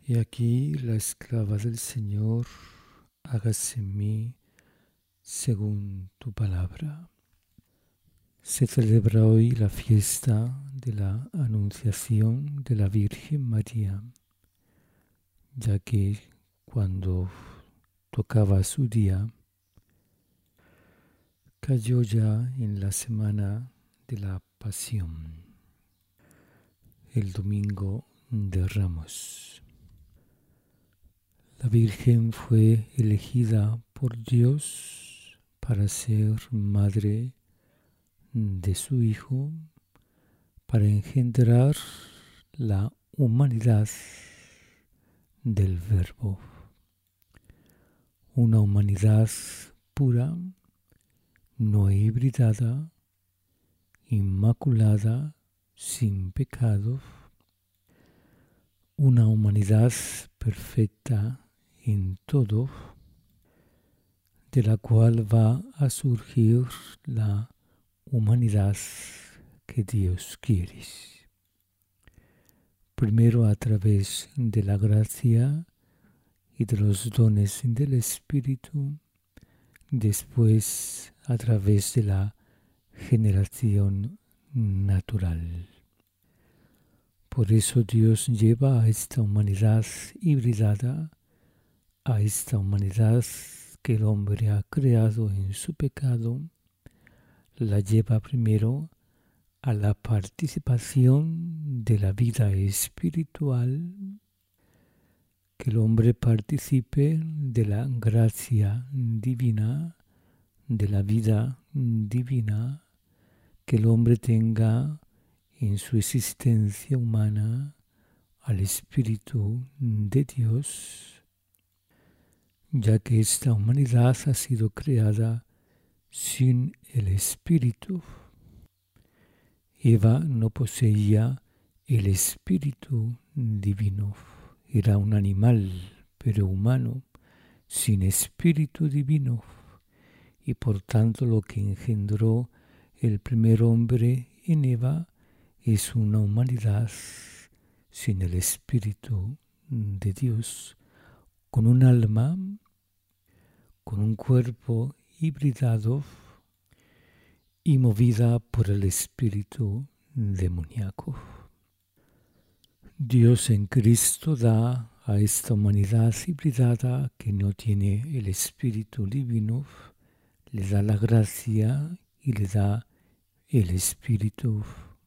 He aquí la esclava del Señor, hágase en mí según tu palabra. Se celebra hoy la fiesta de la Anunciación de la Virgen María, ya que cuando tocaba su día, cayó ya en la semana de la Pasión, el domingo de Ramos. La Virgen fue elegida por Dios para ser madre de su Hijo, para engendrar la humanidad del Verbo. Una humanidad pura, no hibridada, inmaculada, sin pecado. Una humanidad perfecta en todo, de la cual va a surgir la humanidad que Dios quiere. Primero a través de la gracia y de los dones del Espíritu, después a través de la generación natural. Por eso Dios lleva a esta humanidad hibridada, a esta humanidad que el hombre ha creado en su pecado, la lleva primero a la participación de la vida espiritual, que el hombre participe de la gracia divina, de la vida divina, que el hombre tenga en su existencia humana al Espíritu de Dios, ya que esta humanidad ha sido creada sin el Espíritu. Eva no poseía el Espíritu divino, era un animal, pero humano, sin Espíritu divino, y por tanto lo que engendró el primer hombre en Eva es una humanidad sin el Espíritu de Dios, con un alma, con un cuerpo hibridado y movida por el espíritu demoníaco. Dios en Cristo da a esta humanidad hibridada que no tiene el Espíritu divino, le da la gracia y le da el Espíritu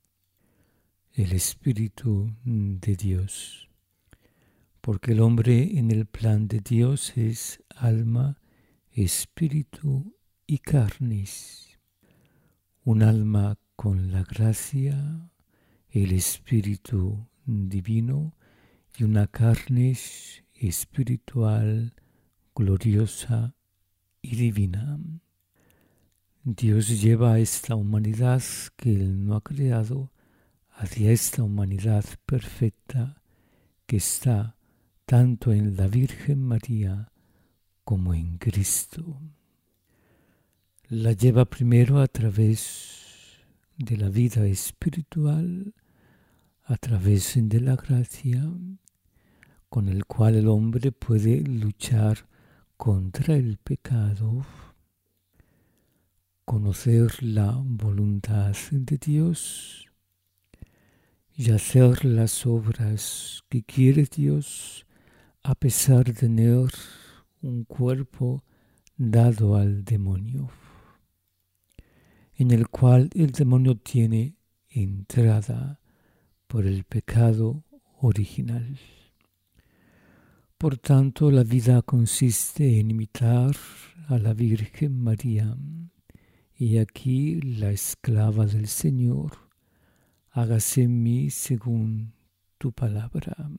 de Dios. Porque el hombre en el plan de Dios es alma, espíritu y carnes. Un alma con la gracia, el Espíritu divino y una carne espiritual, gloriosa y divina. Dios lleva a esta humanidad que Él no ha creado hacia esta humanidad perfecta que está tanto en la Virgen María como en Cristo. La lleva primero a través de la vida espiritual, a través de la gracia, con el cual el hombre puede luchar contra el pecado, conocer la voluntad de Dios y hacer las obras que quiere Dios, a pesar de tener un cuerpo dado al demonio, en el cual el demonio tiene entrada por el pecado original. Por tanto, la vida consiste en imitar a la Virgen María, y aquí la esclava del Señor, hágase en mí según tu palabra.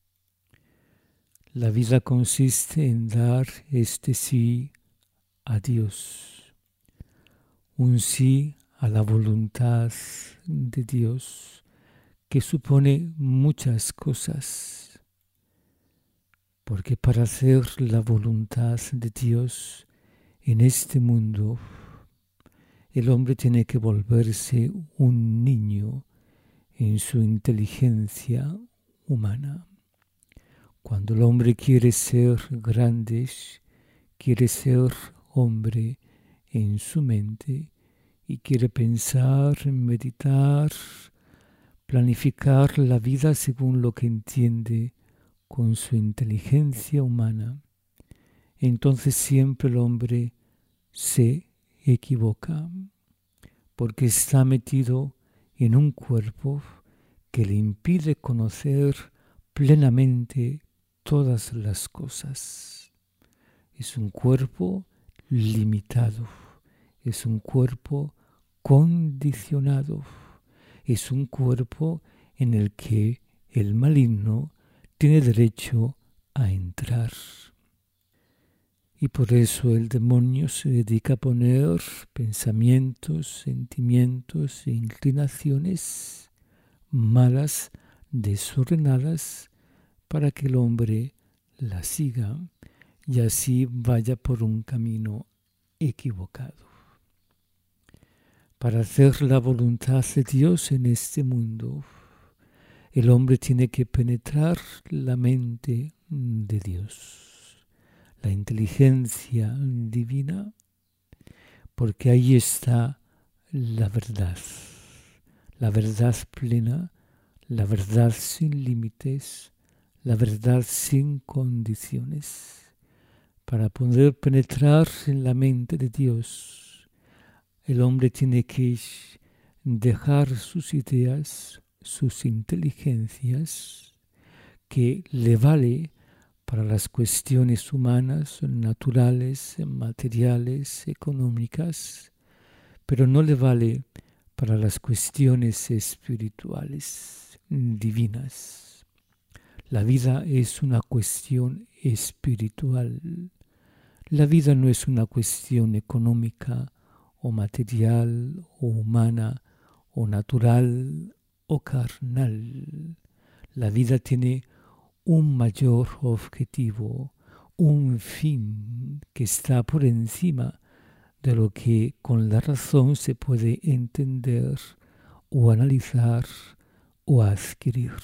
La vida consiste en dar este sí a Dios, un sí a la voluntad de Dios, que supone muchas cosas, porque para hacer la voluntad de Dios en este mundo, el hombre tiene que volverse un niño en su inteligencia humana, Cuando el hombre quiere ser grande, quiere ser hombre en su mente y quiere pensar, meditar, planificar la vida según lo que entiende con su inteligencia humana, entonces siempre el hombre se equivoca, porque está metido en un cuerpo que le impide conocer plenamente todas las cosas. Es un cuerpo limitado, es un cuerpo condicionado, es un cuerpo en el que el maligno tiene derecho a entrar. Y por eso el demonio se dedica a poner pensamientos, sentimientos e inclinaciones malas, desordenadas, para que el hombre la siga y así vaya por un camino equivocado. Para hacer la voluntad de Dios en este mundo, el hombre tiene que penetrar la mente de Dios, la inteligencia divina, porque ahí está la verdad plena, la verdad sin límites, la verdad sin condiciones. Para poder penetrar en la mente de Dios, el hombre tiene que dejar sus ideas, sus inteligencias, que le vale para las cuestiones humanas, naturales, materiales, económicas, pero no le vale para las cuestiones espirituales, divinas. La vida es una cuestión espiritual. La vida no es una cuestión económica o material o humana o natural o carnal. La vida tiene un mayor objetivo, un fin que está por encima de lo que con la razón se puede entender o analizar o adquirir.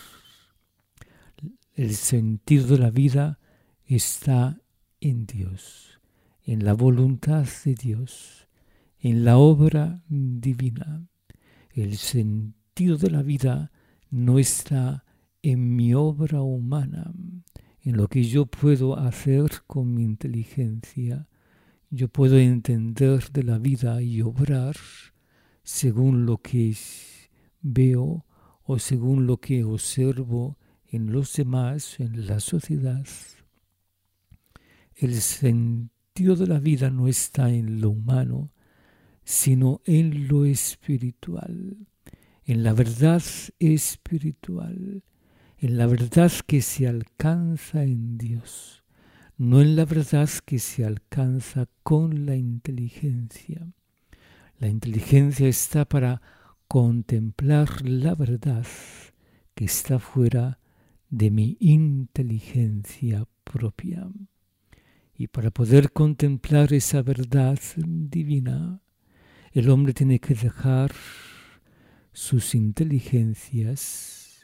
El sentido de la vida está en Dios, en la voluntad de Dios, en la obra divina. El sentido de la vida no está en mi obra humana, en lo que yo puedo hacer con mi inteligencia. Yo puedo entender de la vida y obrar según lo que veo o según lo que observo en los demás, en la sociedad. El sentido de la vida no está en lo humano, sino en lo espiritual, en la verdad espiritual, en la verdad que se alcanza en Dios, no en la verdad que se alcanza con la inteligencia. La inteligencia está para contemplar la verdad que está fuera de mi inteligencia propia. Y para poder contemplar esa verdad divina, el hombre tiene que dejar sus inteligencias,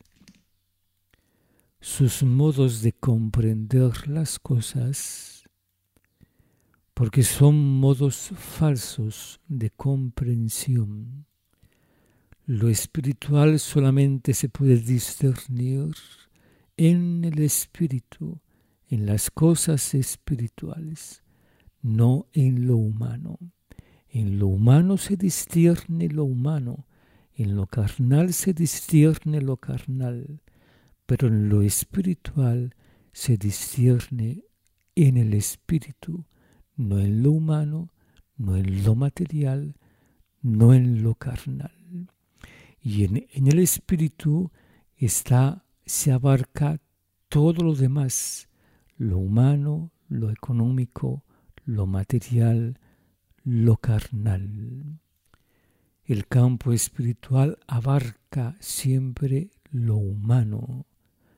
sus modos de comprender las cosas, porque son modos falsos de comprensión. Lo espiritual solamente se puede discernir en el espíritu, en las cosas espirituales, no en lo humano. En lo humano se discierne lo humano, en lo carnal se discierne lo carnal, pero en lo espiritual se discierne en el espíritu, no en lo humano, no en lo material, no en lo carnal. Y en el espíritu se abarca todo lo demás, lo humano, lo económico, lo material, lo carnal. El campo espiritual abarca siempre lo humano.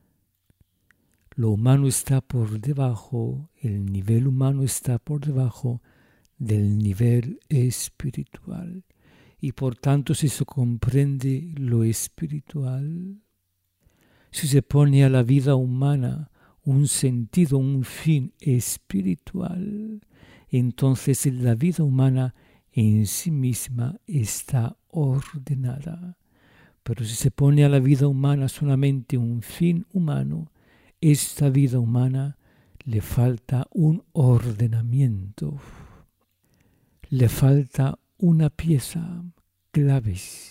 Lo humano está por debajo, el nivel humano está por debajo del nivel espiritual. Y por tanto, si se comprende lo espiritual, si se pone a la vida humana un sentido, un fin espiritual, entonces la vida humana en sí misma está ordenada. Pero si se pone a la vida humana solamente un fin humano, esta vida humana le falta un ordenamiento, le falta una pieza clave.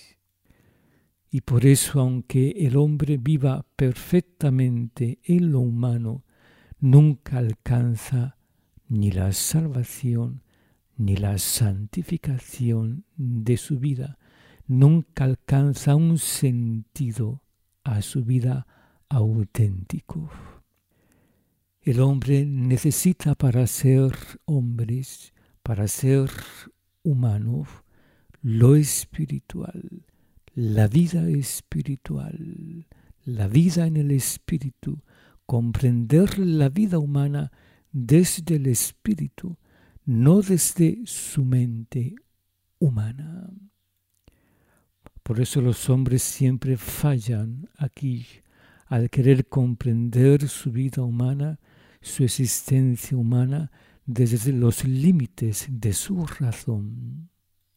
Y por eso, aunque el hombre viva perfectamente en lo humano, nunca alcanza ni la salvación ni la santificación de su vida. Nunca alcanza un sentido a su vida auténtico. El hombre necesita para ser hombres, para ser humano, lo espiritual, la vida espiritual, la vida en el espíritu, comprender la vida humana desde el espíritu, no desde su mente humana. Por eso los hombres siempre fallan aquí al querer comprender su vida humana, su existencia humana, desde los límites de su razón.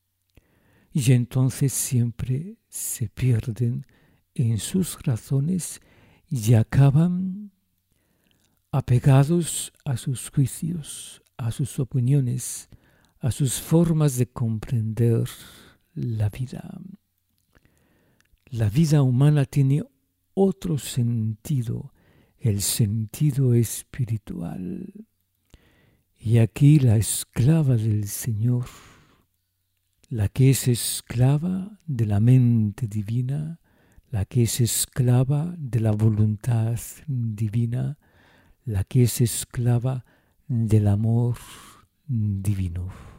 Y entonces siempre se pierden en sus razones y acaban apegados a sus juicios, a sus opiniones, a sus formas de comprender la vida. La vida humana tiene otro sentido, el sentido espiritual. Y aquí la esclava del Señor, la que es esclava de la mente divina, la que es esclava de la voluntad divina, la que es esclava del amor divino.